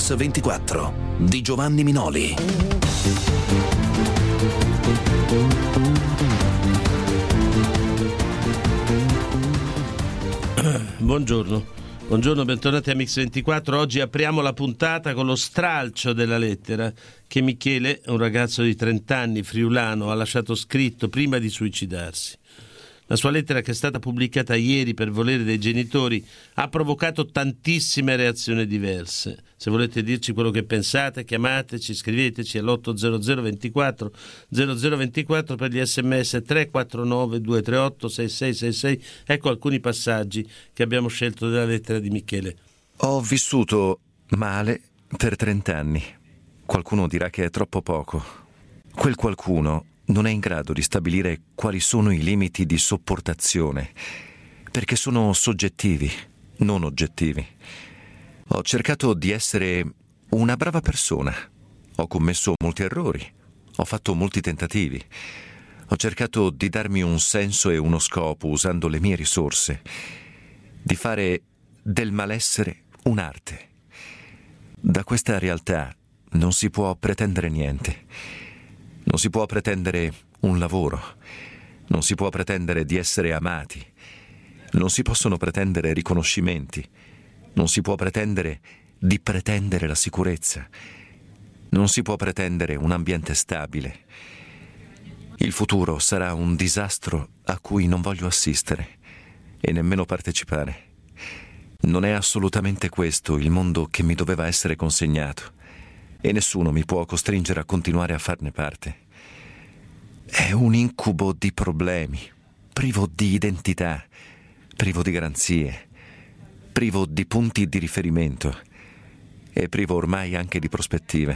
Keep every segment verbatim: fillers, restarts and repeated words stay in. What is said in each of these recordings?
Mix ventiquattro di Giovanni Minoli. Buongiorno, buongiorno, bentornati a Mix ventiquattro. Oggi apriamo la puntata con lo stralcio della lettera che Michele, un ragazzo di trenta anni, friulano, ha lasciato scritto prima di suicidarsi. La sua lettera, che è stata pubblicata ieri per volere dei genitori, ha provocato tantissime reazioni diverse. Se volete dirci quello che pensate, chiamateci, scriveteci all'otto zero zero ventiquattro zero zero ventiquattro per gli sms tre quattro nove due tre otto sei sei sei sei. Ecco alcuni passaggi che abbiamo scelto della lettera di Michele. Ho vissuto male per trent'anni. Qualcuno dirà che è troppo poco. Quel qualcuno non è in grado di stabilire quali sono i limiti di sopportazione, perché sono soggettivi, non oggettivi. Ho cercato di essere una brava persona. Ho commesso molti errori. Ho fatto molti tentativi. Ho cercato di darmi un senso e uno scopo usando le mie risorse, di fare del malessere un'arte. Da questa realtà non si può pretendere niente. Non si può pretendere un lavoro, non si può pretendere di essere amati, non si possono pretendere riconoscimenti, non si può pretendere di pretendere la sicurezza, non si può pretendere un ambiente stabile. Il futuro sarà un disastro a cui non voglio assistere e nemmeno partecipare. Non è assolutamente questo il mondo che mi doveva essere consegnato. E nessuno mi può costringere a continuare a farne parte. È un incubo di problemi, privo di identità, privo di garanzie, privo di punti di riferimento e privo ormai anche di prospettive.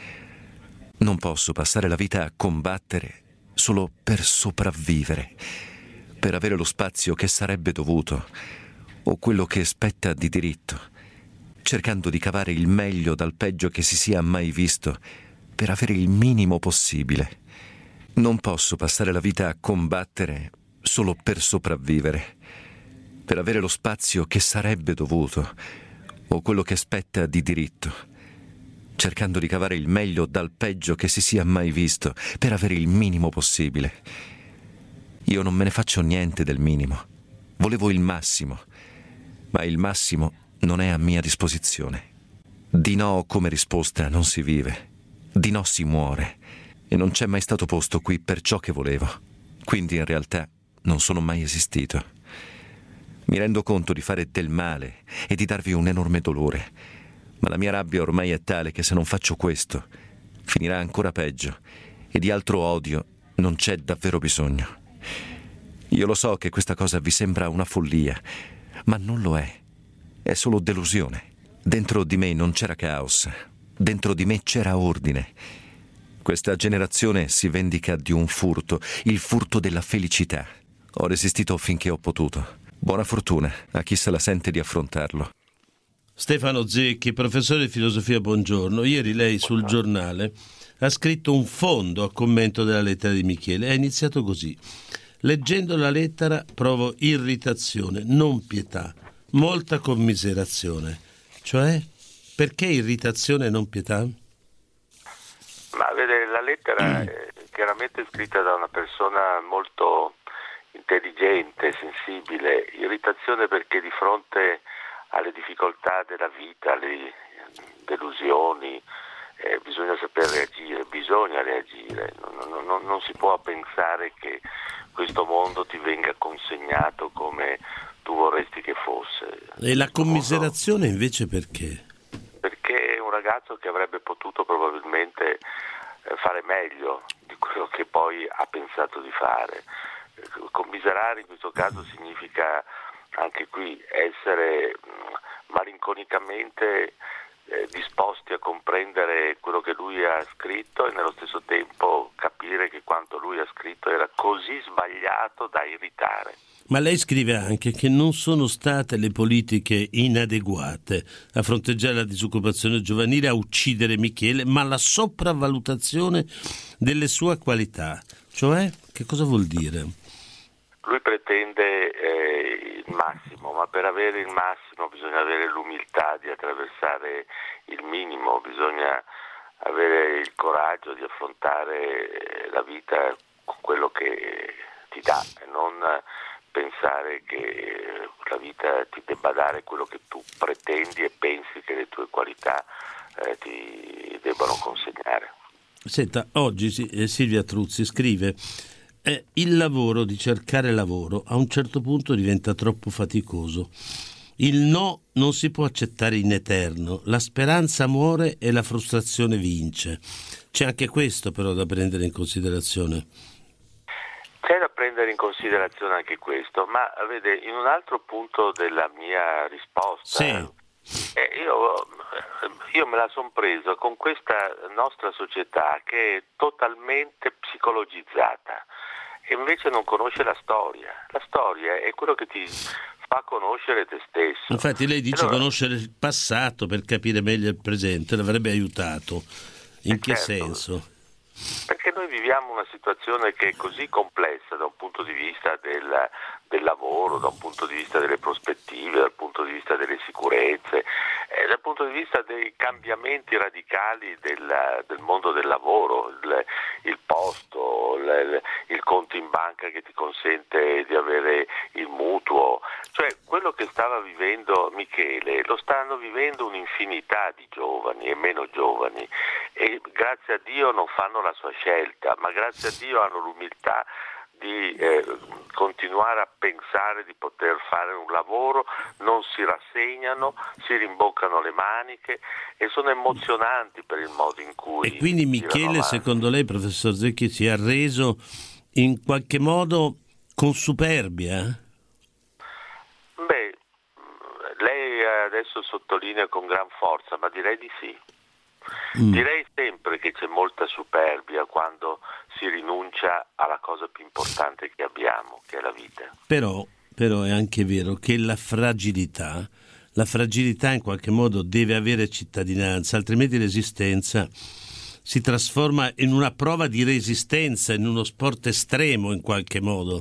Non posso passare la vita a combattere solo per sopravvivere, per avere lo spazio che sarebbe dovuto o quello che spetta di diritto, cercando di cavare il meglio dal peggio che si sia mai visto, per avere il minimo possibile. Non posso passare la vita a combattere solo per sopravvivere, per avere lo spazio che sarebbe dovuto, o quello che spetta di diritto, cercando di cavare il meglio dal peggio che si sia mai visto, per avere il minimo possibile. Io non me ne faccio niente del minimo. Volevo il massimo, ma il massimo non è a mia disposizione. Di no come risposta non si vive, di no si muore, e non c'è mai stato posto qui per ciò che volevo. Quindi in realtà non sono mai esistito. Mi rendo conto di fare del male e di darvi un enorme dolore, ma la mia rabbia ormai è tale che se non faccio questo finirà ancora peggio, e di altro odio non c'è davvero bisogno. Io lo so che questa cosa vi sembra una follia, ma non lo è. È solo delusione. Dentro di me non c'era caos, dentro di me c'era ordine. Questa generazione si vendica di un furto, il furto della felicità. Ho resistito finché ho potuto. Buona fortuna a chi se la sente di affrontarlo. Stefano Zecchi, professore di filosofia, buongiorno. Ieri lei sul giornale ha scritto un fondo a commento della lettera di Michele. Ha iniziato così: leggendo la lettera provo irritazione, non pietà, molta commiserazione. Cioè, perché irritazione e non pietà? Ma vede, la lettera è chiaramente scritta da una persona molto intelligente, sensibile. Irritazione perché di fronte alle difficoltà della vita, alle delusioni, eh, bisogna saper reagire, bisogna reagire. Non, non, non, non si può pensare che questo mondo ti venga consegnato come tu vorresti che fosse. E la commiserazione invece perché? Perché è un ragazzo che avrebbe potuto probabilmente fare meglio di quello che poi ha pensato di fare. Commiserare in questo caso significa anche qui essere malinconicamente eh, disposti a comprendere quello che lui ha scritto e nello stesso tempo capire che quanto lui ha scritto era così sbagliato da irritare. Ma lei scrive anche che non sono state le politiche inadeguate a fronteggiare la disoccupazione giovanile, a uccidere Michele, ma la sopravvalutazione delle sue qualità. Cioè, che cosa vuol dire? lui pretende eh, il massimo, ma per avere il massimo bisogna avere l'umiltà di attraversare il minimo, bisogna avere il coraggio di affrontare la vita con quello che ti dà e non pensare che la vita ti debba dare quello che tu pretendi e pensi che le tue qualità eh, ti debbano consegnare. Senta, oggi Silvia Truzzi scrive: eh, il lavoro di cercare lavoro a un certo punto diventa troppo faticoso. Il no non si può accettare in eterno, la speranza muore e la frustrazione vince. C'è anche questo però da prendere in considerazione. C'è da prendere in considerazione anche questo, ma vede, in un altro punto della mia risposta, sì. eh, io, io me la son preso con questa nostra società che è totalmente psicologizzata e invece non conosce la storia. La storia è quello che ti fa conoscere te stesso. Infatti lei dice allora, conoscere il passato per capire meglio il presente, l'avrebbe aiutato. In che certo, senso? Perché noi viviamo una situazione che è così complessa da un punto di vista del, del lavoro, da un punto di vista delle prospettive, dal punto di vista delle sicurezze, eh, dal punto di vista dei cambiamenti radicali del, del mondo del lavoro, il, il posto, il, il conto in banca che ti consente di avere il mutuo, cioè quello che stava vivendo Michele lo stanno vivendo un'infinità di giovani e meno giovani e grazie a Dio non fanno la sua scelta, ma grazie a Dio hanno l'umiltà di eh, continuare a pensare di poter fare un lavoro, non si rassegnano, si rimboccano le maniche e sono emozionanti per il modo in cui... E quindi Michele, secondo lei, professor Zecchi, si è arreso in qualche modo con superbia? Beh, lei adesso sottolinea con gran forza, ma direi di sì. Mm. Direi sempre che c'è molta superbia quando si rinuncia alla cosa più importante che abbiamo, che è la vita. Però, però è anche vero che la fragilità, la fragilità in qualche modo deve avere cittadinanza, altrimenti l'esistenza si trasforma in una prova di resistenza, in uno sport estremo in qualche modo.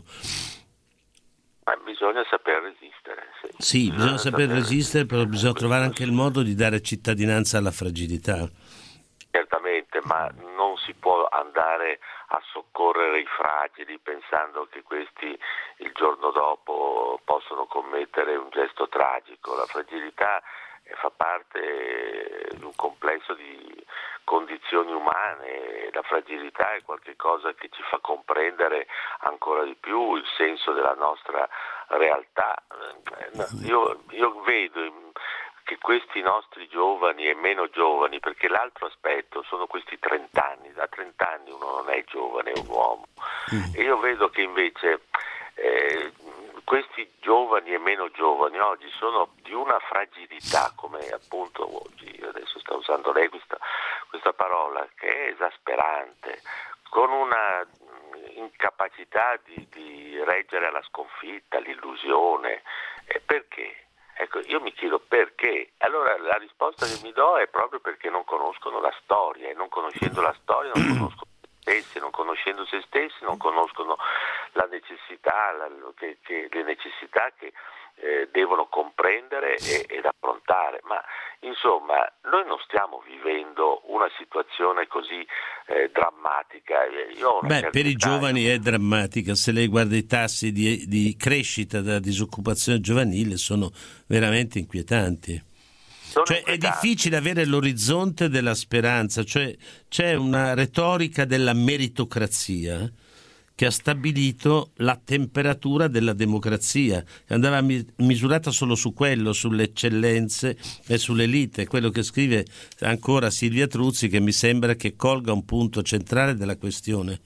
Ma bisogna saper resistere. Sì, sì bisogna, bisogna saper, saper resistere, però bisogna trovare anche il modo di dare cittadinanza alla fragilità. Certamente, ma non si può andare a soccorrere i fragili pensando che questi il giorno dopo possono commettere un gesto tragico. La fragilità fa parte di un complesso di condizioni umane, la fragilità è qualcosa che ci fa comprendere ancora di più il senso della nostra realtà. Io, io vedo che questi nostri giovani e meno giovani, perché l'altro aspetto sono questi trent'anni, da trent'anni uno non è giovane, è un uomo, mm. e io vedo che invece eh, questi giovani e meno giovani oggi sono di una fragilità, come appunto oggi adesso sta usando lei questa, questa parola, che è esasperante, con una incapacità di, di reggere alla sconfitta, l'illusione. E perché? Ecco, io mi chiedo perché. Allora la risposta che mi do è proprio perché non conoscono la storia e non conoscendo la storia non conoscono se stessi, non conoscendo se stessi non conoscono la necessità, la, che, che, le necessità che eh, devono comprendere e, ed affrontare. Ma insomma, noi non stiamo vivendo una situazione così eh, drammatica. Io Beh, per i giovani è drammatica. Se lei guarda i tassi di, di crescita della disoccupazione giovanile sono veramente inquietanti. Sono cioè inquietanti. È difficile avere l'orizzonte della speranza, cioè c'è una retorica della meritocrazia che ha stabilito la temperatura della democrazia, che andava misurata solo su quello, sulle eccellenze e sull'elite, quello che scrive ancora Silvia Truzzi, che mi sembra che colga un punto centrale della questione.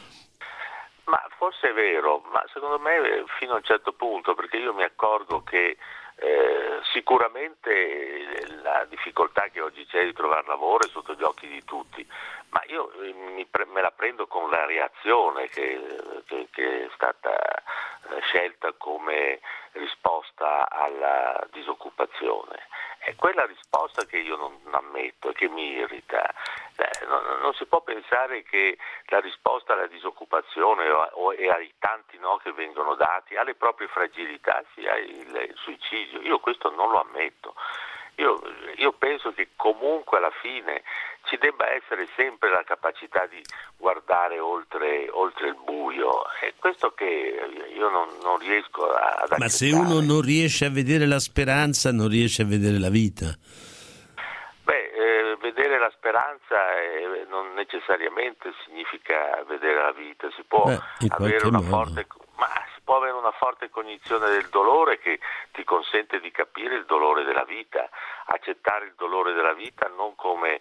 Ma forse è vero, ma secondo me fino a un certo punto, perché io mi accorgo che eh, sicuramente la difficoltà che oggi c'è di trovare lavoro è sotto gli occhi di tutti, ma io mi pre- me la prendo con la reazione che, che, che è stata scelta come risposta alla disoccupazione. È quella risposta che io non ammetto e che mi irrita. Beh, non, non si può pensare che la risposta alla disoccupazione o, o, e ai tanti no che vengono dati alle proprie fragilità sia il, il suicidio. Io questo non lo ammetto. Io, io penso che comunque alla fine ci debba essere sempre la capacità di guardare oltre, oltre il buio. È questo che io non, non riesco ad accettare. Ma se uno non riesce a vedere la speranza, non riesce a vedere la vita. Beh, eh, vedere la speranza eh, non necessariamente significa vedere la vita. Si può Beh, avere una modo. forte, ma si può avere una forte cognizione del dolore che ti consente di capire il dolore della vita, accettare il dolore della vita non come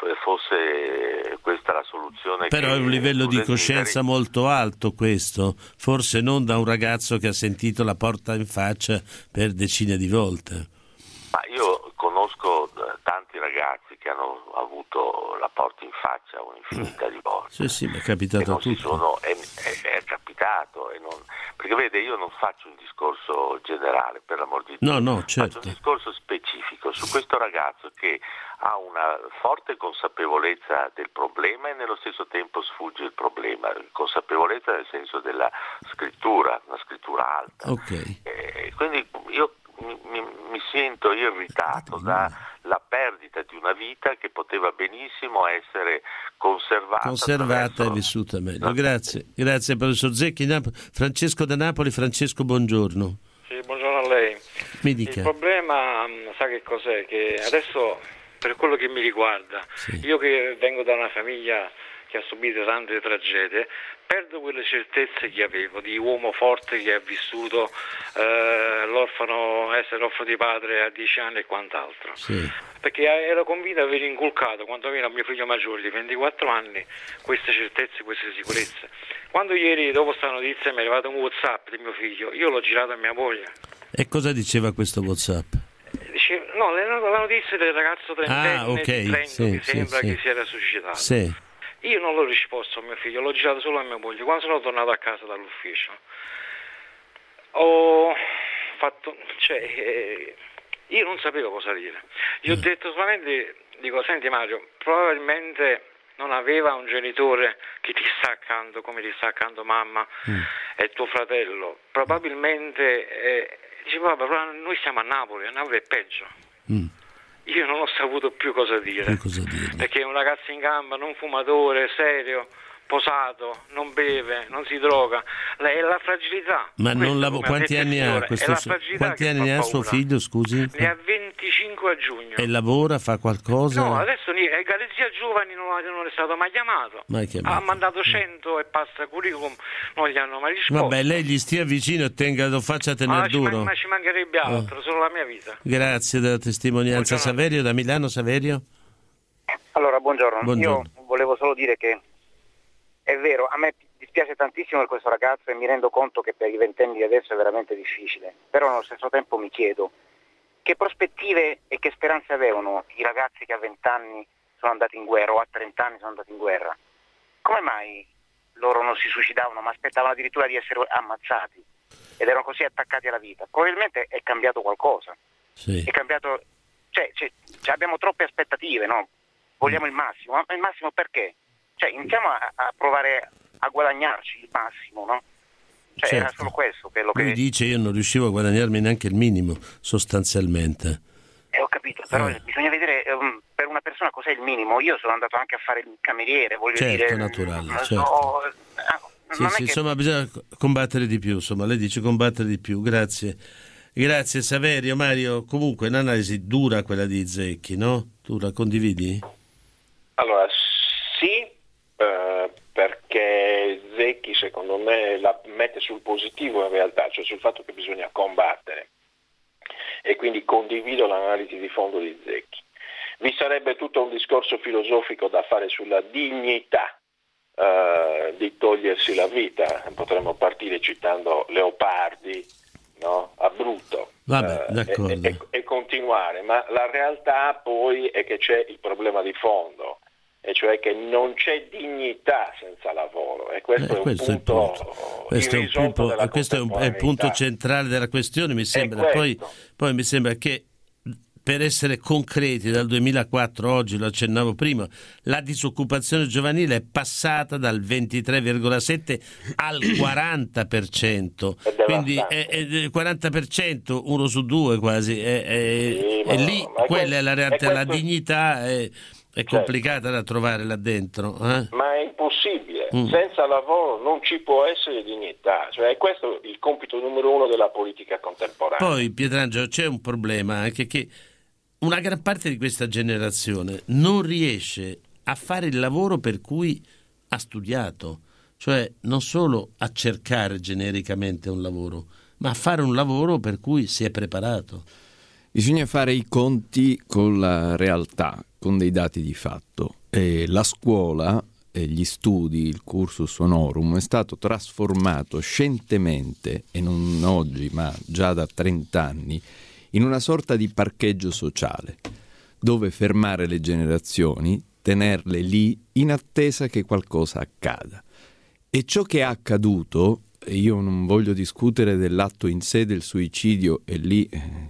fosse questa la soluzione. Però che è un livello di coscienza desideri. molto alto questo, forse non da un ragazzo che ha sentito la porta in faccia per decine di volte. Ma io conosco tanti ragazzi che hanno avuto la porta in faccia un'infinità di volte. Sì, sì, mi è capitato a tutti. Sono, è, è, è capitato, e non, perché vede, io non faccio un discorso generale, per l'amor di Dio. No, no, certo. Faccio un discorso specifico su questo ragazzo che ha una forte consapevolezza del problema e nello stesso tempo sfugge il problema. Consapevolezza nel senso della scrittura, una scrittura alta. Ok. Eh, quindi io mi, mi, mi sento irritato dalla perdita di una vita che poteva benissimo essere conservata. Conservata attraverso... e vissuta meglio. Grazie, grazie professor Zecchi. Nap- Francesco da Napoli. Francesco, buongiorno. Sì, buongiorno a lei. Mi dica. Il problema, sa che cos'è? Che adesso, per quello che mi riguarda, Sì. io che vengo da una famiglia che ha subito tante tragedie, perdo quelle certezze che avevo di uomo forte che ha vissuto eh, l'orfano, essere orfano di padre a dieci anni e quant'altro. Sì. Perché ero convinto di aver inculcato, quando veniva mio figlio maggiore di ventiquattro anni, queste certezze, queste sicurezze. Quando ieri, dopo sta notizia, mi è arrivato un WhatsApp di mio figlio, io l'ho girato a mia moglie. E cosa diceva questo WhatsApp? Dice, no, la notizia del ragazzo trentenne Ah, ok, di Trento sì, che sì, sembra sì. che si era suicidato. Sì. Io non l'ho risposto a mio figlio, l'ho girato solo a mia moglie. Quando sono tornato a casa dall'ufficio ho fatto, cioè, eh, io non sapevo cosa dire. Gli ho detto solamente, dico, senti Mario, probabilmente non aveva un genitore che ti sta accanto come ti sta accanto mamma mm. e tuo fratello. Probabilmente, eh, diceva, però noi siamo a Napoli, a Napoli è peggio. Mm. Io non ho saputo più cosa dire, più cosa dire. Perché è un ragazzo in gamba, non fumatore, serio, posato, non beve, non si droga, la, è la fragilità. Ma Questo, non lav- quanti anni ha questo su- quanti anni ha suo figlio, scusi? Ne ha venticinque a giugno. E lavora, fa qualcosa? No, adesso è Garzia Giovani, non, non è stato mai chiamato. Mai chiamato. Ha mandato cento e passa curriculum, non gli hanno mai risposto. Vabbè, lei gli stia vicino e tenga, lo faccia tenere ah, duro. Ci man- ma ci mancherebbe altro, oh. Solo la mia vita. Grazie della testimonianza. Buongiorno. Saverio da Milano. Saverio? Allora, buongiorno. buongiorno. Io volevo solo dire che è vero, a me dispiace tantissimo per questo ragazzo e mi rendo conto che per i ventenni di adesso è veramente difficile, però allo stesso tempo mi chiedo che prospettive e che speranze avevano i ragazzi che a vent'anni sono andati in guerra o a trent'anni sono andati in guerra. Come mai loro non si suicidavano ma aspettavano addirittura di essere ammazzati ed erano così attaccati alla vita? Probabilmente è cambiato qualcosa. Sì. È cambiato, cioè, cioè, cioè abbiamo troppe aspettative, no? Vogliamo il massimo, ma il massimo perché? Cioè iniziamo a, a provare a guadagnarci il massimo, no? Cioè certo. Era solo questo quello che... Lui dice io non riuscivo a guadagnarmi neanche il minimo, sostanzialmente. Eh, ho capito, però eh. bisogna vedere um, per una persona cos'è il minimo. Io sono andato anche a fare il cameriere, voglio certo, dire... naturale, non certo. so, Sì, non sì, è che... insomma bisogna combattere di più, insomma lei dice combattere di più, grazie. Grazie Saverio. Mario, comunque un'analisi dura quella di Zecchi, no? Tu la condividi? Allora, sì, eh, perché Zecchi secondo me la mette sul positivo in realtà, cioè sul fatto che bisogna combattere, e quindi condivido l'analisi di fondo di Zecchi. Vi sarebbe tutto un discorso filosofico da fare sulla dignità eh, di togliersi la vita, potremmo partire citando Leopardi, no? A Bruto. Vabbè, d'accordo. E, e, e continuare, ma la realtà poi è che c'è il problema di fondo, e cioè che non c'è dignità senza lavoro, e questo eh, è un questo punto, è il punto. Questo, è, un punto, questo è, un, è il punto centrale della questione, mi sembra. Poi, poi mi sembra che per essere concreti, dal duemilaquattro oggi, lo accennavo prima, la disoccupazione giovanile è passata dal ventitré virgola sette al quaranta per cento, quindi è, è il quaranta per cento, uno su due quasi, è, è, sì, è lì, no, quella questo, è la realtà, è la dignità è, è certo. complicata da trovare là dentro. Eh? Ma è impossibile, mm. senza lavoro non ci può essere dignità, cioè è questo il compito numero uno della politica contemporanea. Poi Pietrangelo, c'è un problema anche che una gran parte di questa generazione non riesce a fare il lavoro per cui ha studiato, cioè non solo a cercare genericamente un lavoro, ma a fare un lavoro per cui si è preparato. Bisogna fare i conti con la realtà, con dei dati di fatto. E la scuola, e gli studi, il cursus honorum è stato trasformato scientemente, e non oggi ma già da trent'anni, in una sorta di parcheggio sociale, dove fermare le generazioni, tenerle lì in attesa che qualcosa accada. E ciò che è accaduto, e io non voglio discutere dell'atto in sé del suicidio, e lì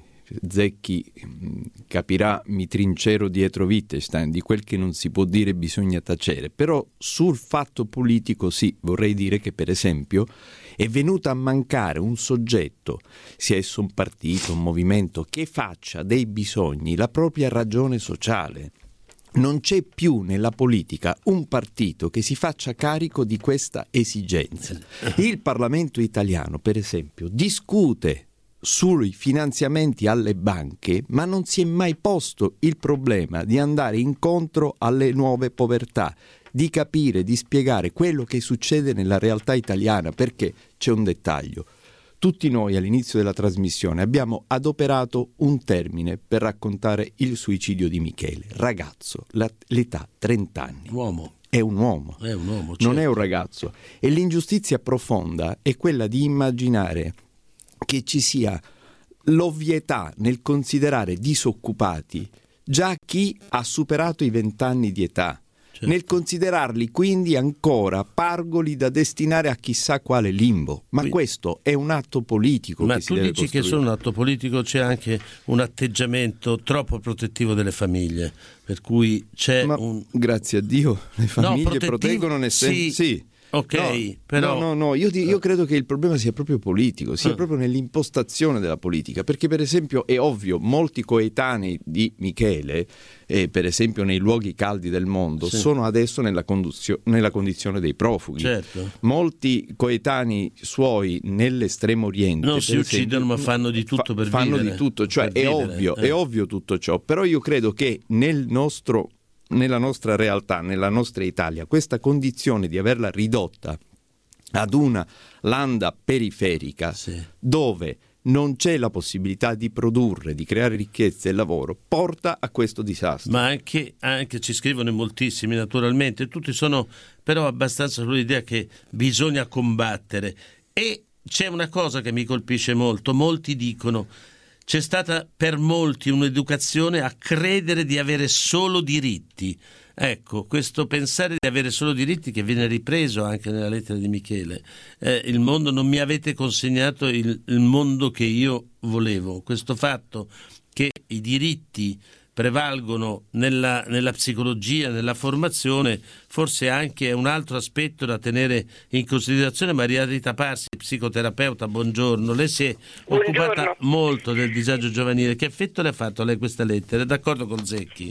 Zecchi capirà, mi trincero dietro Wittgenstein, di quel che non si può dire bisogna tacere, però sul fatto politico sì, vorrei dire che per esempio è venuto a mancare un soggetto, sia esso un partito, un movimento, che faccia dei bisogni la propria ragione sociale. Non c'è più nella politica un partito che si faccia carico di questa esigenza. Il Parlamento italiano, per esempio, discute sui finanziamenti alle banche, ma non si è mai posto il problema di andare incontro alle nuove povertà, di capire, di spiegare quello che succede nella realtà italiana, perché c'è un dettaglio. Tutti noi all'inizio della trasmissione abbiamo adoperato un termine per raccontare il suicidio di Michele. Ragazzo, la, l'età trenta anni. Uomo. È un uomo, è un uomo certo. Non è un ragazzo. E l'ingiustizia profonda è quella di immaginare che ci sia l'ovvietà nel considerare disoccupati già chi ha superato i vent'anni di età, certo. Nel considerarli quindi ancora pargoli da destinare a chissà quale limbo. Ma quindi, questo è un atto politico. Ma che tu si deve dici costruire. Che solo un atto politico, c'è anche un atteggiamento troppo protettivo delle famiglie, per cui c'è Ma, un... grazie a Dio, le famiglie no, proteggono nel senso... Sì. sì. Ok, no, però... No, no, no, io, io credo che il problema sia proprio politico, sia ah. proprio nell'impostazione della politica, perché per esempio è ovvio, molti coetanei di Michele, eh, per esempio nei luoghi caldi del mondo, sì. sono adesso nella, conduzio- nella condizione dei profughi. Certo. Molti coetanei suoi nell'estremo oriente non si uccidono, esempio, ma fanno di tutto per fanno vivere. Fanno di tutto, cioè per è vivere. ovvio, eh. è ovvio tutto ciò, però io credo che nel nostro... nella nostra realtà, nella nostra Italia, questa condizione di averla ridotta ad una landa periferica, sì. dove non c'è la possibilità di produrre, di creare ricchezza e lavoro, porta a questo disastro. Ma anche, anche ci scrivono in moltissimi, naturalmente, tutti sono però abbastanza sull'idea che bisogna combattere. E c'è una cosa che mi colpisce molto, molti dicono: c'è stata per molti un'educazione a credere di avere solo diritti. Ecco, questo pensare di avere solo diritti, che viene ripreso anche nella lettera di Michele. Eh, il mondo, non mi avete consegnato il, il mondo che io volevo. Questo fatto che i diritti prevalgono nella, nella psicologia, nella formazione, forse anche è un altro aspetto da tenere in considerazione. Maria Rita Parsi, psicoterapeuta, buongiorno. Lei si è buongiorno. occupata molto del disagio giovanile. Che effetto le ha fatto a lei questa lettera? È d'accordo con Zecchi?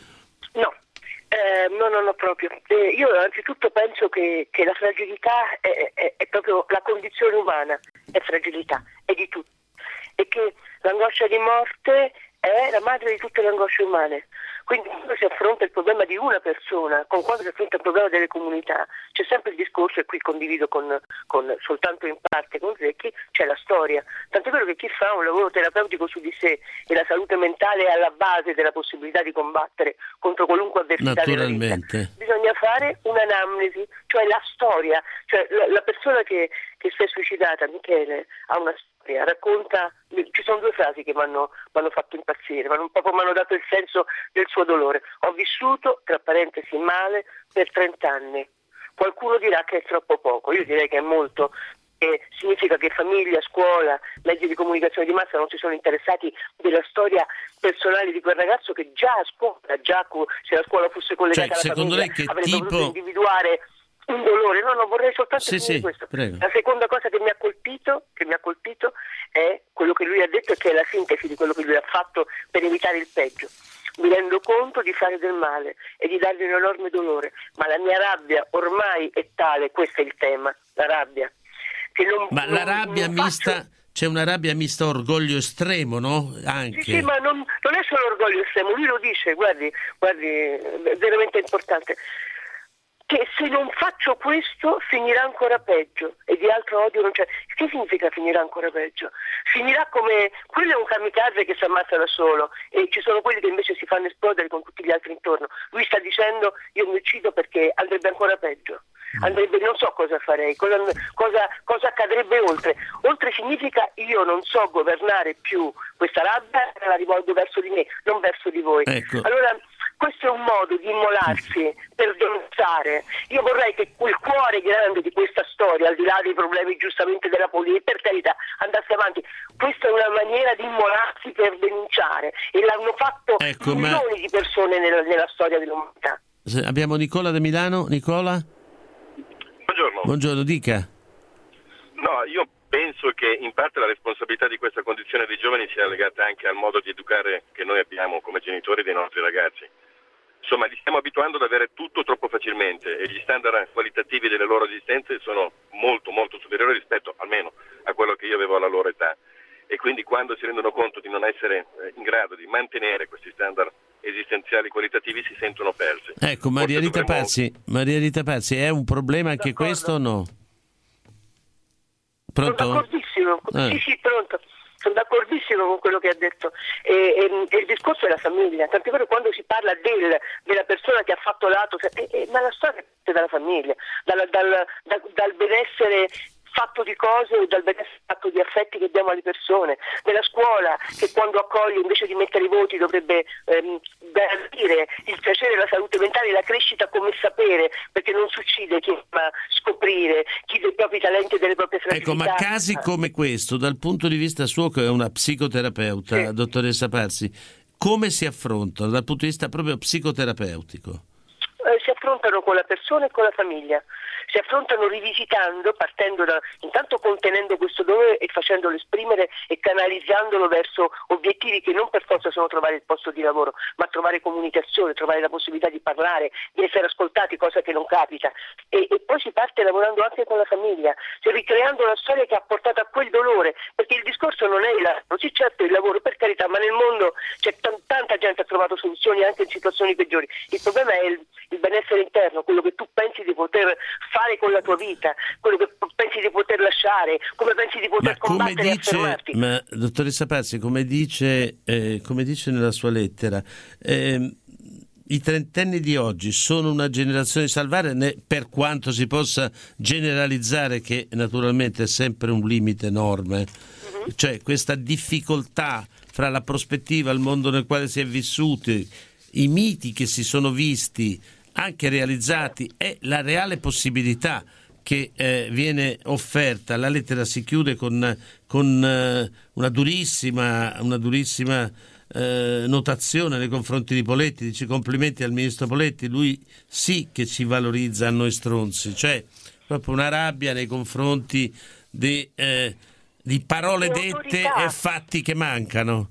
No, eh, no, no, no, proprio. Eh, io anzitutto penso che, che la fragilità è, è, è proprio la condizione umana, è fragilità, è di tutto. E che l'angoscia di morte è la madre di tutte le angosce umane. Quindi quando si affronta il problema di una persona, con quando si affronta il problema delle comunità, c'è sempre il discorso, e qui condivido con, con soltanto in parte con Zecchi, c'è la storia. Tant'è vero che chi fa un lavoro terapeutico su di sé e la salute mentale è alla base della possibilità di combattere contro qualunque avversità della vita. Bisogna fare un'anamnesi, cioè la storia, cioè la, la persona che, che si è suicidata, Michele, ha una storia, racconta, ci sono due frasi che mi hanno fatto impazzire, ma proprio mi hanno dato il senso del suo dolore. Ho vissuto, tra parentesi, male per trent'anni. Qualcuno dirà che è troppo poco, io direi che è molto, perché significa che famiglia, scuola, mezzi di comunicazione di massa non si sono interessati della storia personale di quel ragazzo che già a scuola, già se la scuola fosse collegata cioè, alla secondo famiglia, lei che avrebbe tipo... potuto individuare un dolore. No, no, vorrei soltanto sì, dire sì, questo. Prego. La seconda cosa che mi ha colpito, che mi ha colpito è quello che lui ha detto e che è la sintesi di quello che lui ha fatto per evitare il peggio. Mi rendo conto di fare del male e di dargli un enorme dolore, ma la mia rabbia ormai è tale, questo è il tema, la rabbia. Che non, ma non, la rabbia non mista, faccio... c'è una rabbia mista orgoglio estremo, no? Anche. Sì, sì, ma non, non è solo orgoglio estremo, lui lo dice, guardi, guardi, è veramente importante. Che se non faccio questo finirà ancora peggio e di altro odio non c'è. Che significa finirà ancora peggio? Finirà come quello è un kamikaze che si ammazza da solo e ci sono quelli che invece si fanno esplodere con tutti gli altri intorno. Lui sta dicendo io mi uccido perché andrebbe ancora peggio. Andrebbe, non so cosa farei, cosa, cosa, cosa accadrebbe oltre. Oltre significa io non so governare più questa rabbia, la rivolgo verso di me, non verso di voi. Ecco. Allora questo è un modo di immolarsi per denunciare. Io vorrei che quel cuore grande di questa storia, al di là dei problemi giustamente della politica, per carità, andasse avanti. Questa è una maniera di immolarsi per denunciare e l'hanno fatto ecco, milioni ma... di persone nella, nella storia dell'umanità. Abbiamo Nicola da Milano. Nicola? Buongiorno. Buongiorno, dica. No, io penso che in parte la responsabilità di questa condizione dei giovani sia legata anche al modo di educare che noi abbiamo come genitori dei nostri ragazzi. Insomma, li stiamo abituando ad avere tutto troppo facilmente e gli standard qualitativi delle loro esistenze sono molto molto superiori rispetto almeno a quello che io avevo alla loro età. E quindi quando si rendono conto di non essere in grado di mantenere questi standard esistenziali qualitativi si sentono persi. Ecco, Maria Rita dovremmo... Pazzi, Maria Rita Pazzi, è un problema anche D'accordo. questo o no? Pronto? Sono d'accordissimo, Eh. sì sì, pronto. Sono d'accordissimo con quello che ha detto e, e, e il discorso è la famiglia, tant'è vero quando si parla del, della persona che ha fatto l'atto, e, e, ma la storia è dalla famiglia, dal, dal, dal, dal benessere fatto di cose o dal benessere fatto di affetti che diamo alle persone, della scuola che quando accoglie invece di mettere i voti dovrebbe ehm, garantire il piacere, la salute mentale, la crescita come sapere, perché non succede chi ama scoprire chi dei propri talenti e delle proprie fragilità. Ecco, ma casi come questo, dal punto di vista suo che è una psicoterapeuta, sì. dottoressa Pazzi, come si affrontano dal punto di vista proprio psicoterapeutico? Eh, si affrontano con la persona e con la famiglia. Si affrontano rivisitando, partendo da, intanto contenendo questo dolore e facendolo esprimere e canalizzandolo verso obiettivi che non per forza sono trovare il posto di lavoro, ma trovare comunicazione, trovare la possibilità di parlare, di essere ascoltati, cosa che non capita. E, e poi si parte lavorando anche con la famiglia, cioè ricreando la storia che ha portato a quel dolore, perché il discorso non è il lavoro, sì certo il lavoro per carità, ma nel mondo c'è t- tanta gente ha trovato soluzioni anche in situazioni peggiori. Il problema è il, il benessere interno, quello che tu pensi di poter fare con la tua vita, quello che pensi di poter lasciare, come pensi di poter Ma come combattere e dice, affermarti. ma dottoressa Pazzi, come dice, eh, come dice nella sua lettera, eh, i trentenni di oggi sono una generazione di salvare, né, per quanto si possa generalizzare, che naturalmente è sempre un limite enorme, uh-huh. Cioè questa difficoltà fra la prospettiva, il mondo nel quale si è vissuti, i miti che si sono visti anche realizzati e la reale possibilità che eh, viene offerta. La lettera si chiude con, con eh, una durissima, una durissima eh, notazione nei confronti di Poletti, dice complimenti al ministro Poletti, lui sì che ci valorizza a noi stronzi, cioè proprio una rabbia nei confronti di, eh, di parole dette e fatti che mancano.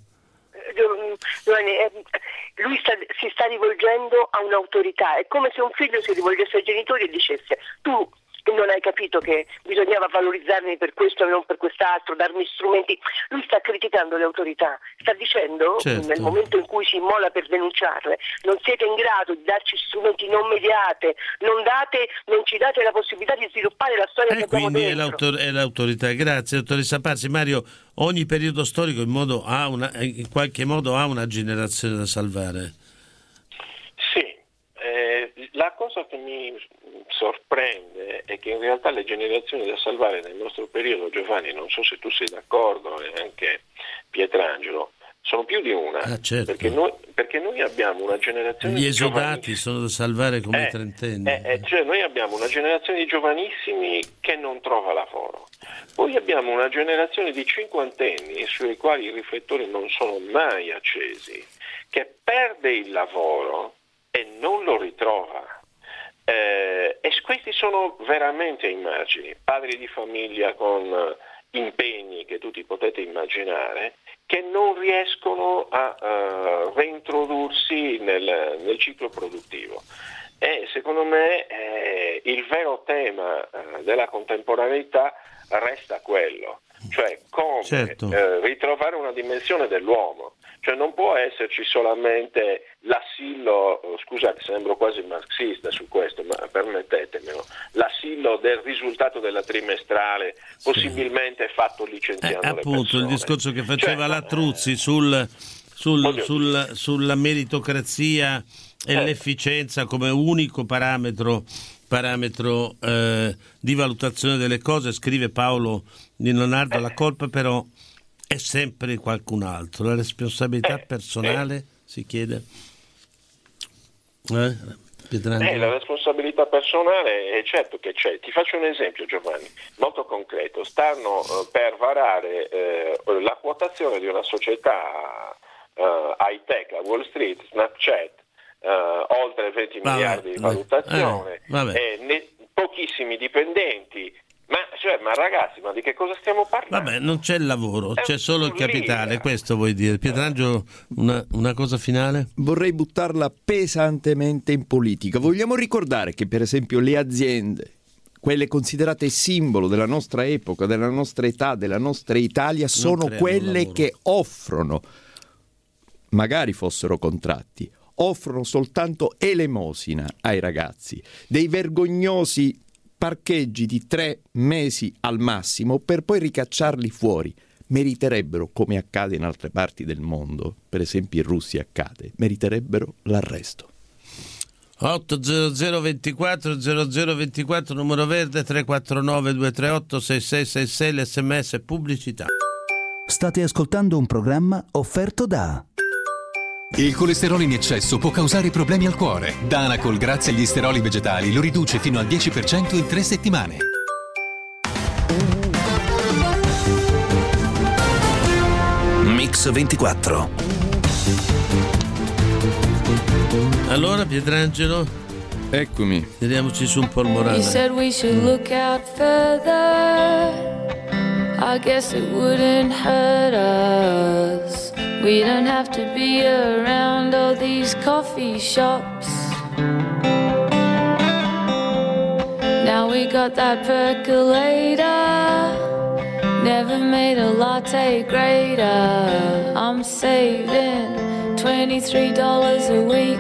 Giovanni, eh, lui sta, si sta rivolgendo a un'autorità, è come se un figlio si rivolgesse ai genitori e dicesse tu non hai capito che bisognava valorizzarmi per questo e non per quest'altro, darmi strumenti. Lui sta criticando le autorità, sta dicendo, certo, nel momento in cui si immola per denunciarle, non siete in grado di darci strumenti, non mediate, non date, non ci date la possibilità di sviluppare la storia eh, che abbiamo quindi dentro. È, l'autor- è l'autorità. Grazie, dottoressa Pazzi. Mario, ogni periodo storico in, modo ha una, in qualche modo ha una generazione da salvare. Sì, eh, la cosa che mi sorprende è che in realtà le generazioni da salvare nel nostro periodo, Giovanni, non so se tu sei d'accordo e anche Pietrangelo, sono più di una, ah, certo. perché, noi, perché noi abbiamo una generazione gli di esodati giovani... sono da salvare come eh, i trentenni. Eh, eh, cioè noi abbiamo una generazione di giovanissimi che non trova lavoro, poi abbiamo una generazione di cinquantenni sui quali i riflettori non sono mai accesi, che perde il lavoro e non lo ritrova. Eh, e questi sono veramente immagini, padri di famiglia con impegni che tutti potete immaginare, che non riescono a uh, reintrodursi nel, nel ciclo produttivo. E secondo me eh, il vero tema eh, della contemporaneità resta quello, cioè come certo. eh, ritrovare una dimensione dell'uomo. Cioè non può esserci solamente l'assillo, scusate sembro quasi marxista su questo, ma permettetemelo, l'assillo del risultato della trimestrale, sì. possibilmente fatto licenziando eh, le appunto persone. Il discorso che faceva cioè, la Truzzi sul, sul, sul, sulla meritocrazia e eh. l'efficienza come unico parametro parametro eh, di valutazione delle cose, scrive Paolo Di Leonardo, eh. la colpa però è sempre qualcun altro, la responsabilità eh, personale eh. si chiede. Eh, eh, la responsabilità personale è certo che c'è. Ti faccio un esempio, Giovanni, molto concreto. Stanno eh, per varare eh, la quotazione di una società eh, high tech a Wall Street, Snapchat, eh, oltre venti vabbè, miliardi di valutazione, eh, e ne, pochissimi dipendenti. Ma, cioè, ma ragazzi, ma di che cosa stiamo parlando? Vabbè, non c'è il lavoro, è c'è solo il capitale, follia. Questo vuoi dire. Pietrangelo, una, una cosa finale? Vorrei buttarla pesantemente in politica. Vogliamo ricordare che, per esempio, le aziende, quelle considerate simbolo della nostra epoca, della nostra età, della nostra Italia, sono quelle che offrono, magari fossero contratti, offrono soltanto elemosina ai ragazzi, dei vergognosi parcheggi di tre mesi al massimo per poi ricacciarli fuori. Meriterebbero, come accade in altre parti del mondo, per esempio in Russia accade, meriterebbero l'arresto. otto zero zero ventiquattro zero zero ventiquattro numero verde, tre quattro nove due tre otto sei sei sei sei, l'sms pubblicità. State ascoltando un programma offerto da... Il colesterolo in eccesso può causare problemi al cuore. Danacol, grazie agli steroli vegetali, lo riduce fino al dieci per cento in tre settimane. Mix ventiquattro. Allora, Pietrangelo, eccomi. tiriamoci su un po' il morale. You said we should look out further. I guess it wouldn't hurt us. We don't have to be around all these coffee shops. Now we got that percolator. Never made a latte greater. I'm saving twenty-three dollars a week.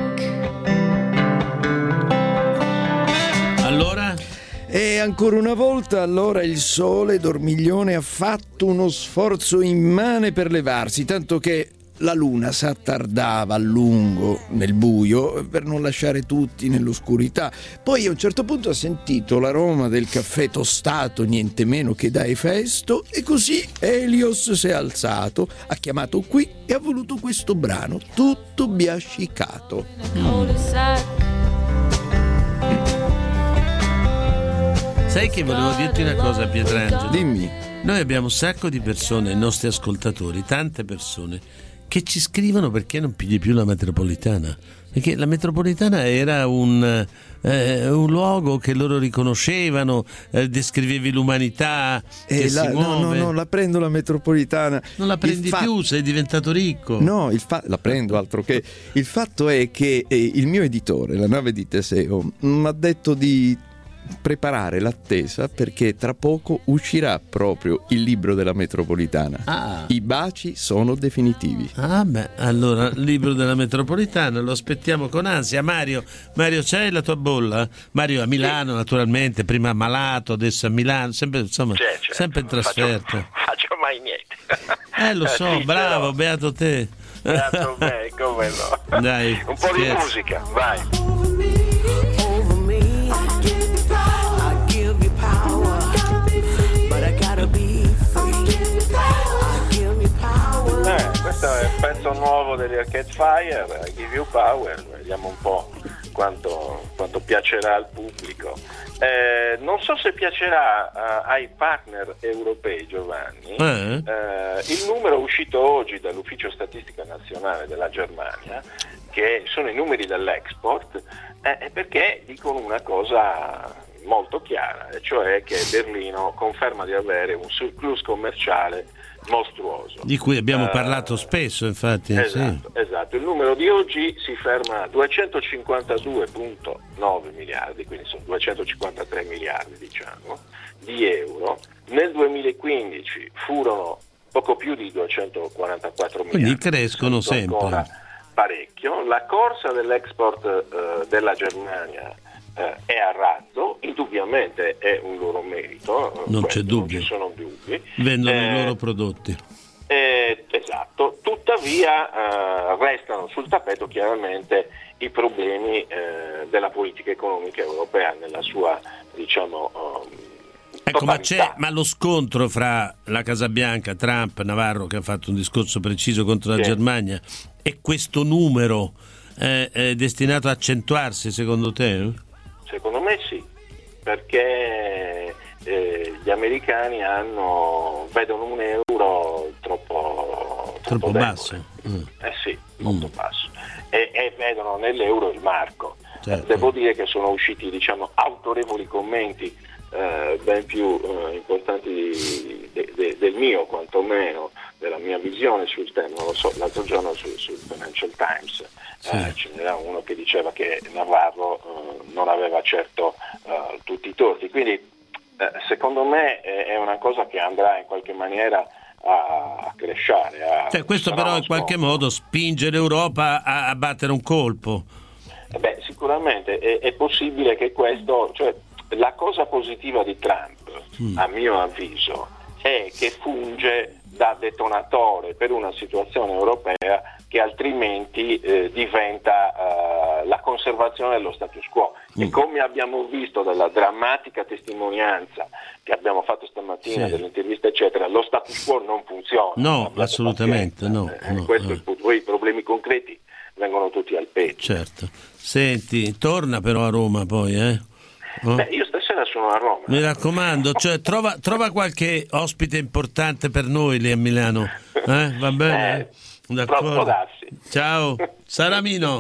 Allora? E ancora una volta, allora il sole dormiglione ha fatto uno sforzo immane per levarsi, tanto che la luna s'attardava a lungo nel buio per non lasciare tutti nell'oscurità. Poi a un certo punto ha sentito l'aroma del caffè tostato, niente meno che da Efesto, e così Helios si è alzato, ha chiamato qui e ha voluto questo brano tutto biascicato. Mm. Sai che volevo dirti una cosa, Pietrangelo? Dimmi. Noi abbiamo un sacco di persone, i nostri ascoltatori, tante persone, che ci scrivono perché non pigli più la metropolitana. Perché la metropolitana era un, eh, un luogo che loro riconoscevano, eh, descrivevi l'umanità che e la, si muove. No, no, no, la prendo la metropolitana. Non la prendi fa... più, sei diventato ricco. No, il fa... la prendo, altro che. Il fatto è che eh, il mio editore, la Nave di Teseo, mi ha detto di preparare l'attesa perché tra poco uscirà proprio il libro della metropolitana. Ah. I baci sono definitivi. Ah beh, allora il libro della metropolitana lo aspettiamo con ansia. Mario, Mario, c'hai la tua bolla? Mario a Milano, naturalmente, prima a Malato, adesso a Milano, sempre insomma, c'è, c'è. sempre in trasferta. Non faccio, faccio mai niente. Eh lo so, sì, bravo, però. beato te. Beato me, come no. Dai, un po' scherzo. di musica, vai. Eh, questo è un pezzo pezzo nuovo degli Arcade Fire, I Give You Power, vediamo un po' quanto, quanto piacerà al pubblico. Eh, non so se piacerà uh, ai partner europei, Giovanni. Eh? Eh, il numero uscito oggi dall'Ufficio Statistica Nazionale della Germania, che sono i numeri dell'export, eh, è perché dicono una cosa molto chiara, e cioè che Berlino conferma di avere un surplus commerciale mostruoso, di cui abbiamo uh, parlato spesso, infatti. Esatto, sì. esatto. Il numero di oggi si ferma a duecentocinquantadue virgola nove miliardi, quindi sono duecentocinquantatré miliardi, diciamo, di euro. Nel duemilaquindici furono poco più di duecentoquarantaquattro miliardi. Quindi crescono sempre. Ancora parecchio. La corsa dell'export eh, della Germania eh, è a razzo, indubbiamente è un loro merito, non questo, c'è dubbio, non ci sono dubbi. Vendono eh, i loro prodotti. Eh, esatto, tuttavia eh, restano sul tappeto chiaramente i problemi eh, della politica economica europea nella sua, diciamo, um, ecco, ma c'è ma lo scontro fra la Casa Bianca, Trump, Navarro, che ha fatto un discorso preciso contro la sì. Germania, e questo numero eh, è destinato a accentuarsi, secondo te? Secondo me sì, perché eh, gli americani hanno vedono un euro troppo troppo, troppo basso. Mm. Eh sì, molto mm. basso. E, e vedono nell'euro il marco. Certo. Devo dire che sono usciti, diciamo, autorevoli commenti eh, ben più eh, importanti de, de, del mio, quantomeno, della mia visione sul tema. Non lo so, l'altro giorno sul, sul Financial Times sì. eh, ce n'era uno che diceva che Navarro eh, non aveva certo eh, tutti i torti. Quindi eh, secondo me è, è una cosa che andrà in qualche maniera a crescere. A, cioè, questo però in qualche modo spinge l'Europa a, a battere un colpo. Eh beh, sicuramente è, è possibile che questo, cioè la cosa positiva di Trump, mm. a mio avviso, è che funge da detonatore per una situazione europea che altrimenti eh, diventa eh, la conservazione dello status quo. Mm. E come abbiamo visto dalla drammatica testimonianza che abbiamo fatto stamattina, sì. delle interviste eccetera, lo status quo non funziona. No, assolutamente no, eh, no, questo no. è il punto. Poi i problemi concreti vengono tutti al peggio. Certo. Senti, torna però a Roma poi, eh? Oh. Beh, io stasera sono a Roma. Mi raccomando, cioè, trova, trova qualche ospite importante per noi lì a Milano, eh? Va bene? Eh, D'accordo. Ciao, Salamino.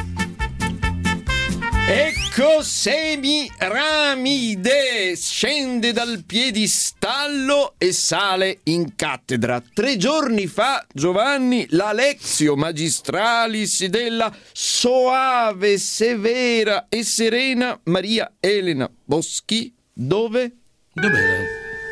Ecco Semiramide scende dal piedistallo e sale in cattedra. Tre giorni fa, Giovanni, la Lectio Magistralis della soave, severa e serena Maria Elena Boschi, dove? Dov'era?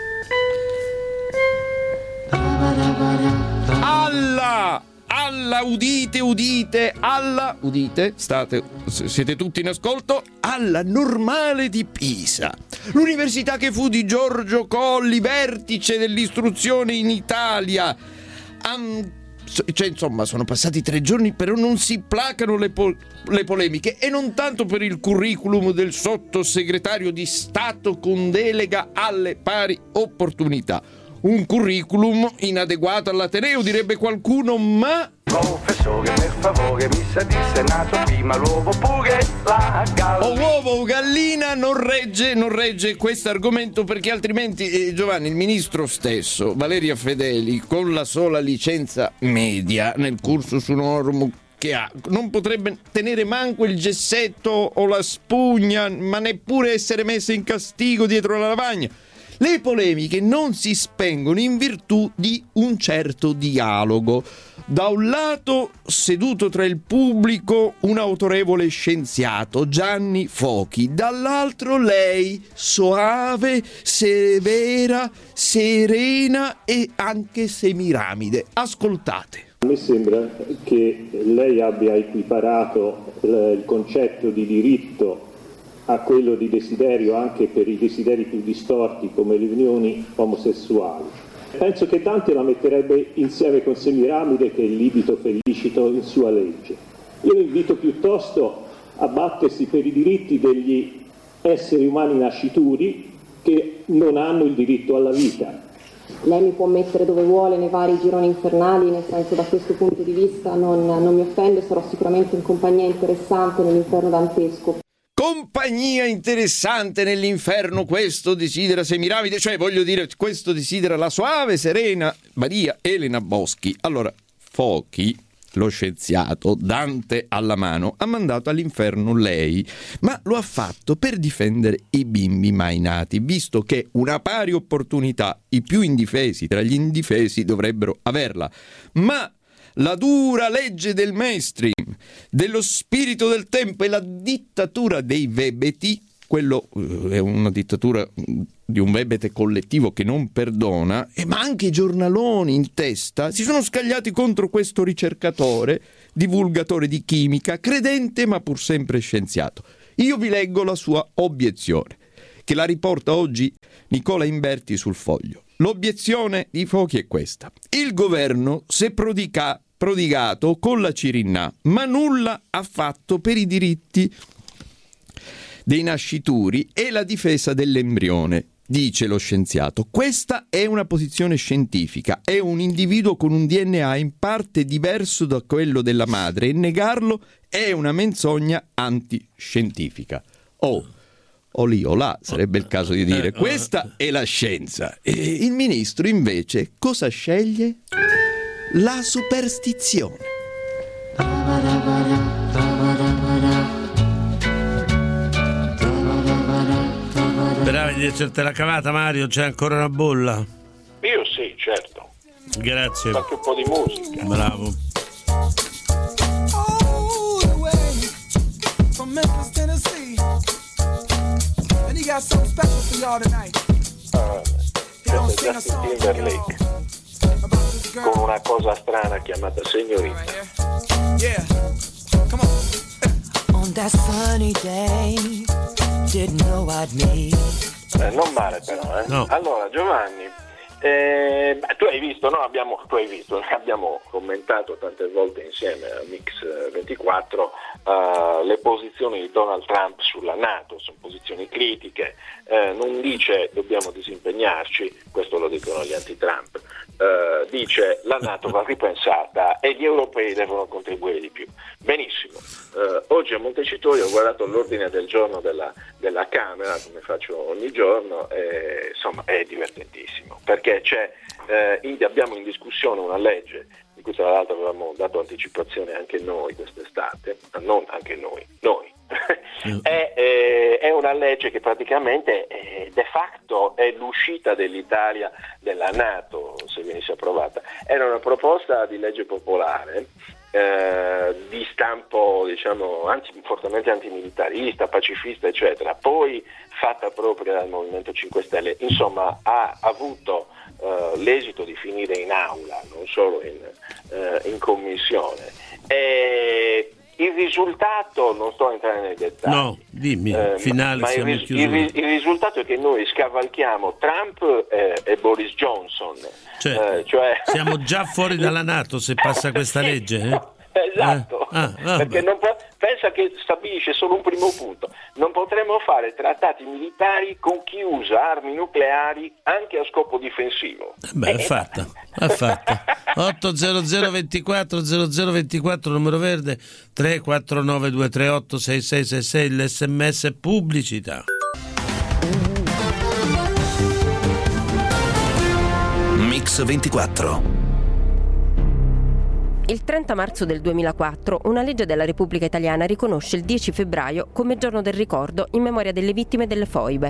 Alla! Alla, udite, udite, alla, udite, state, siete tutti in ascolto, alla Normale di Pisa. L'università che fu di Giorgio Colli, vertice dell'istruzione in Italia. Um, cioè, insomma, sono passati tre giorni, però non si placano le, po- le polemiche, e non tanto per il curriculum del sottosegretario di Stato con delega alle pari opportunità. Un curriculum inadeguato all'Ateneo, direbbe qualcuno, ma... Professore, per favore, mi sa di Senato prima l'uovo pure la gallina. O uovo o gallina non regge, non regge questo argomento, perché altrimenti, eh, Giovanni, il ministro stesso, Valeria Fedeli, con la sola licenza media nel cursus honorum che ha, non potrebbe tenere manco il gessetto o la spugna, ma neppure essere messa in castigo dietro la lavagna. Le polemiche non si spengono in virtù di un certo dialogo. Da un lato, seduto tra il pubblico, un autorevole scienziato, Gianni Fochi. Dall'altro lei, soave, severa, serena e anche Semiramide. Ascoltate. A me sembra che lei abbia equiparato il concetto di diritto a quello di desiderio anche per i desideri più distorti come le unioni omosessuali. Penso che Dante la metterebbe insieme con Semiramide, che è il libido felicito in sua legge. Io lo invito piuttosto a battersi per i diritti degli esseri umani nascituri che non hanno il diritto alla vita. lei mi può mettere dove vuole nei vari gironi infernali, nel senso da questo punto di vista non, non mi offende, sarò sicuramente in compagnia interessante nell'inferno dantesco. Compagnia interessante nell'inferno, questo desidera Semiramide, cioè voglio dire, questo desidera la soave, serena Maria Elena Boschi. Allora, Fochi, lo scienziato, Dante alla mano, ha mandato all'inferno lei, ma lo ha fatto per difendere i bimbi mai nati, visto che una pari opportunità i più indifesi tra gli indifesi dovrebbero averla. Ma la dura legge del mainstream, dello spirito del tempo e la dittatura dei vebeti, quello è una dittatura di un vebete collettivo che non perdona, e ma anche i giornaloni in testa si sono scagliati contro questo ricercatore, divulgatore di chimica, credente ma pur sempre scienziato. Io vi leggo la sua obiezione, che la riporta oggi Nicola Imberti sul Foglio. L'obiezione di Fochi è questa: il governo si è prodica, prodigato con la Cirinnà, ma nulla ha fatto per i diritti dei nascituri e la difesa dell'embrione. Dice lo scienziato, questa è una posizione scientifica, è un individuo con un D N A in parte diverso da quello della madre e negarlo è una menzogna antiscientifica. Oh, o lì o là sarebbe il caso di dire, questa è la scienza. E il ministro invece cosa sceglie? La superstizione. Speravi di essertela cavata, Mario? C'è ancora una bolla? Io sì, certo. Grazie. Anche un po' di musica. Bravo. Uh, Justin Timberlake con una cosa strana chiamata Signorita. Yeah. Come on. On that sunny day, didn't know I'd meet. Eh, non male però, eh. No. Allora, Giovanni, eh, beh, tu hai visto, no? Abbiamo, tu hai visto, abbiamo commentato tante volte insieme a Mix ventiquattro uh, le posizioni di Donald Trump sulla NATO, sono posizioni critiche, eh, non dice dobbiamo disimpegnarci, questo lo dicono gli anti-Trump. Uh, dice la NATO va ripensata e gli europei devono contribuire di più. Benissimo, uh, oggi a Montecitorio ho guardato l'ordine del giorno della, della Camera, come faccio ogni giorno, e insomma è divertentissimo, perché c'è, uh, in, abbiamo in discussione una legge di cui tra l'altro avevamo dato anticipazione anche noi quest'estate, non anche noi, noi. è, è, è una legge che praticamente è, de facto è l'uscita dell'Italia della NATO, se venisse approvata. Era una proposta di legge popolare eh, di stampo, diciamo, anti, fortemente antimilitarista, pacifista, eccetera, poi fatta propria dal Movimento cinque Stelle. Insomma, ha avuto uh, l'esito di finire in aula, non solo in, uh, in commissione. E il risultato, non sto a entrare nei dettagli. No, dimmi, eh, finale ma, ma siamo il, chiusi. il, il risultato è che noi scavalchiamo Trump e, e Boris Johnson. Cioè, eh, cioè... siamo già fuori dalla NATO se passa questa legge, eh? Esatto, eh? Ah, ah, perché non po- pensa che stabilisce solo un primo punto: non potremo fare trattati militari con chi usa armi nucleari anche a scopo difensivo. Beh, è fatta, è fatta. otto zero zero ventiquattro zero zero ventiquattro numero verde, tre quattro nove due tre otto sei sei sei sei l'sms pubblicità. Mix ventiquattro. Il trenta marzo del duemilaquattro una legge della Repubblica Italiana riconosce il dieci febbraio come giorno del ricordo in memoria delle vittime delle foibe.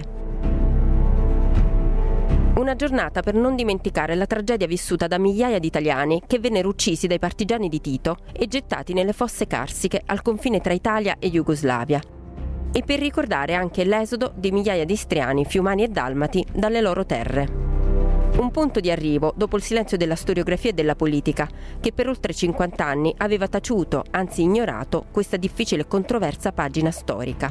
Una giornata per non dimenticare la tragedia vissuta da migliaia di italiani che vennero uccisi dai partigiani di Tito e gettati nelle fosse carsiche al confine tra Italia e Jugoslavia. E per ricordare anche l'esodo di migliaia di istriani, fiumani e dalmati dalle loro terre. Un punto di arrivo dopo il silenzio della storiografia e della politica, che per oltre cinquanta anni aveva taciuto, anzi ignorato, questa difficile e controversa pagina storica.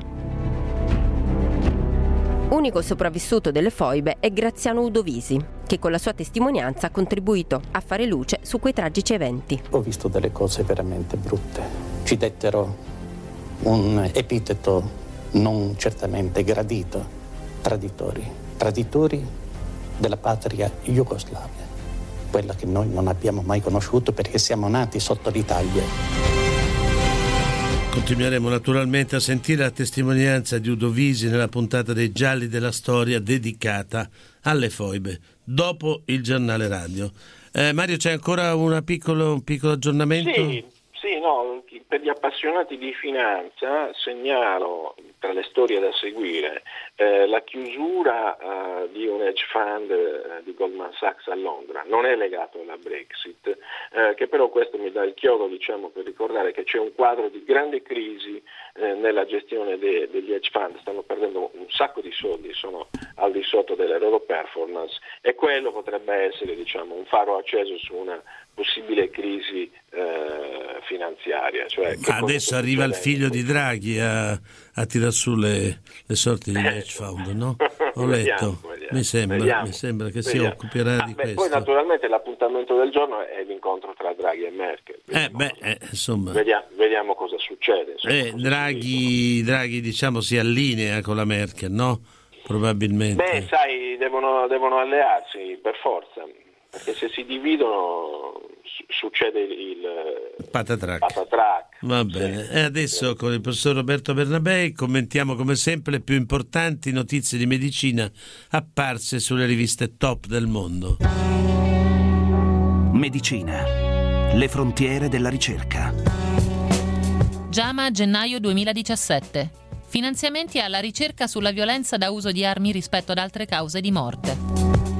Unico sopravvissuto delle foibe è Graziano Udovisi, che con la sua testimonianza ha contribuito a fare luce su quei tragici eventi. Ho visto delle cose veramente brutte. Ci dettero un epiteto non certamente gradito: traditori. Traditori della patria Jugoslavia, quella che noi non abbiamo mai conosciuto perché siamo nati sotto l'Italia. Continueremo naturalmente a sentire la testimonianza di Udo Visi nella puntata dei Gialli della Storia dedicata alle foibe, dopo il giornale radio. Eh, Mario, c'è ancora una piccolo, un piccolo aggiornamento? Sì, sì, no, per gli appassionati di finanza segnalo tra le storie da seguire eh, la chiusura eh, di un hedge fund eh, di Goldman Sachs a Londra. Non è legato alla Brexit, eh, che però questo mi dà il chiodo, diciamo, per ricordare che c'è un quadro di grande crisi eh, nella gestione de- degli hedge fund. Stanno perdendo un sacco di soldi, sono al di sotto delle loro performance, e quello potrebbe essere, diciamo, un faro acceso su una possibile crisi eh, finanziaria. Cioè, adesso arriva il figlio di Draghi a, a tirar su le, le sorti di hedge fund, no? Ho letto, vediamo, vediamo, mi, sembra, vediamo, mi sembra che vediamo. si occuperà ah, di beh, questo. Poi naturalmente l'appuntamento del giorno è l'incontro tra Draghi e Merkel. Eh, beh, eh, insomma. Vediamo, vediamo cosa succede. Insomma, eh, cosa Draghi, Draghi, diciamo, si allinea con la Merkel, no? Probabilmente. Beh, sai, devono, devono allearsi per forza, perché se si dividono succede il patatrac. patatrac. Va bene, e adesso con il professor Roberto Bernabei commentiamo come sempre le più importanti notizie di medicina apparse sulle riviste top del mondo. Medicina, le frontiere della ricerca. JAMA gennaio duemiladiciassette. Finanziamenti alla ricerca sulla violenza da uso di armi rispetto ad altre cause di morte.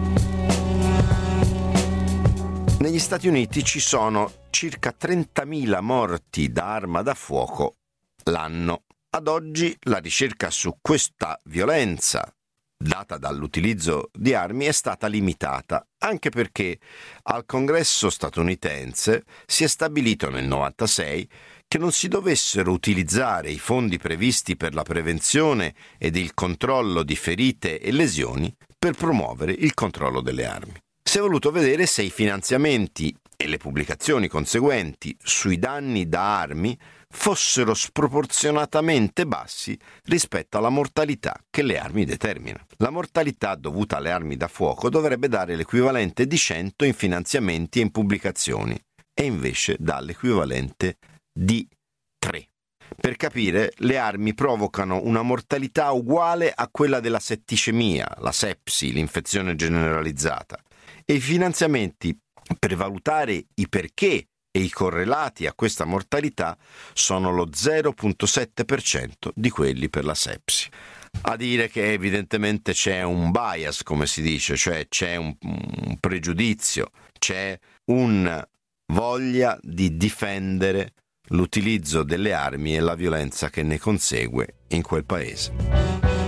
Negli Stati Uniti ci sono circa trentamila morti da arma da fuoco l'anno. Ad oggi la ricerca su questa violenza data dall'utilizzo di armi è stata limitata, anche perché al Congresso statunitense si è stabilito nel novantasei che non si dovessero utilizzare i fondi previsti per la prevenzione ed il controllo di ferite e lesioni per promuovere il controllo delle armi. Si è voluto vedere se i finanziamenti e le pubblicazioni conseguenti sui danni da armi fossero sproporzionatamente bassi rispetto alla mortalità che le armi determinano. La mortalità dovuta alle armi da fuoco dovrebbe dare l'equivalente di cento in finanziamenti e in pubblicazioni, e invece dà l'equivalente di tre. Per capire, le armi provocano una mortalità uguale a quella della setticemia, la sepsi, l'infezione generalizzata, e i finanziamenti per valutare i perché e i correlati a questa mortalità sono lo zero virgola sette per cento di quelli per la sepsi. A dire che evidentemente c'è un bias, come si dice, cioè c'è un, un pregiudizio, c'è una voglia di difendere l'utilizzo delle armi e la violenza che ne consegue in quel paese.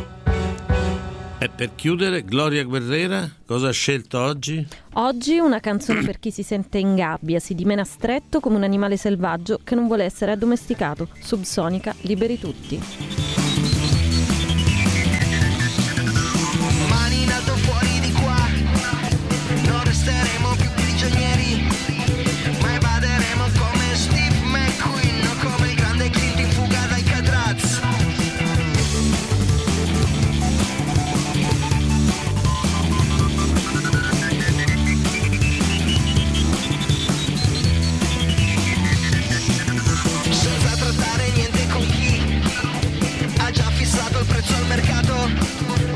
E per chiudere, Gloria Guerrera, cosa ha scelto oggi? Oggi una canzone per chi si sente in gabbia, si dimena stretto come un animale selvaggio che non vuole essere addomesticato. Subsonica, liberi tutti. Mani in alto fuori di qua, non resteremo più prigionieri, ma evaderemo come Steve McQueen o come il grande Clint in fuga dai Cadraz. Senza trattare niente con chi ha già fissato il prezzo al mercato.